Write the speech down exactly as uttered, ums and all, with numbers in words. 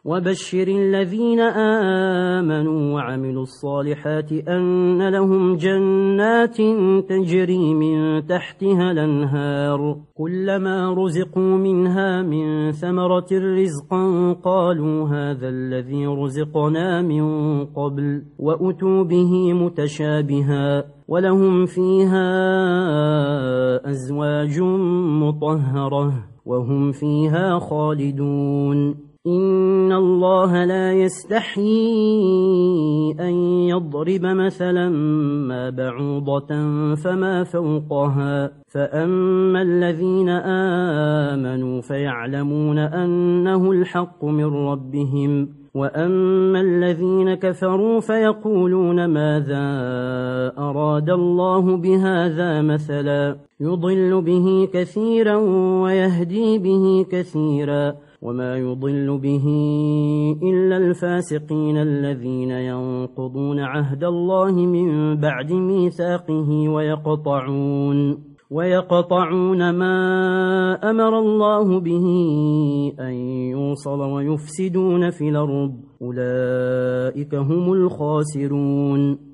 وبشر الذين آمنوا وعملوا الصالحات أن لهم جنات تجري من تحتها الأنهار كلما رزقوا منها من ثمرة رزقا قالوا هذا الذي رزقنا من قبل وأتوا به متشابها ولهم فيها أزواج مطهرة وهم فيها خالدون إن الله لا يستحيي أن يضرب مثلا ما بعوضة فما فوقها فأما الذين آمنوا فيعلمون أنه الحق من ربهم وأما الذين كفروا فيقولون ماذا أراد الله بهذا مثلا يضل به كثيرا ويهدي به كثيرا وما يضل به إلا الفاسقين الذين ينقضون عهد الله من بعد ميثاقه ويقطعون ويقطعون ما أمر الله به أن يوصل ويفسدون في الأرض أولئك هم الخاسرون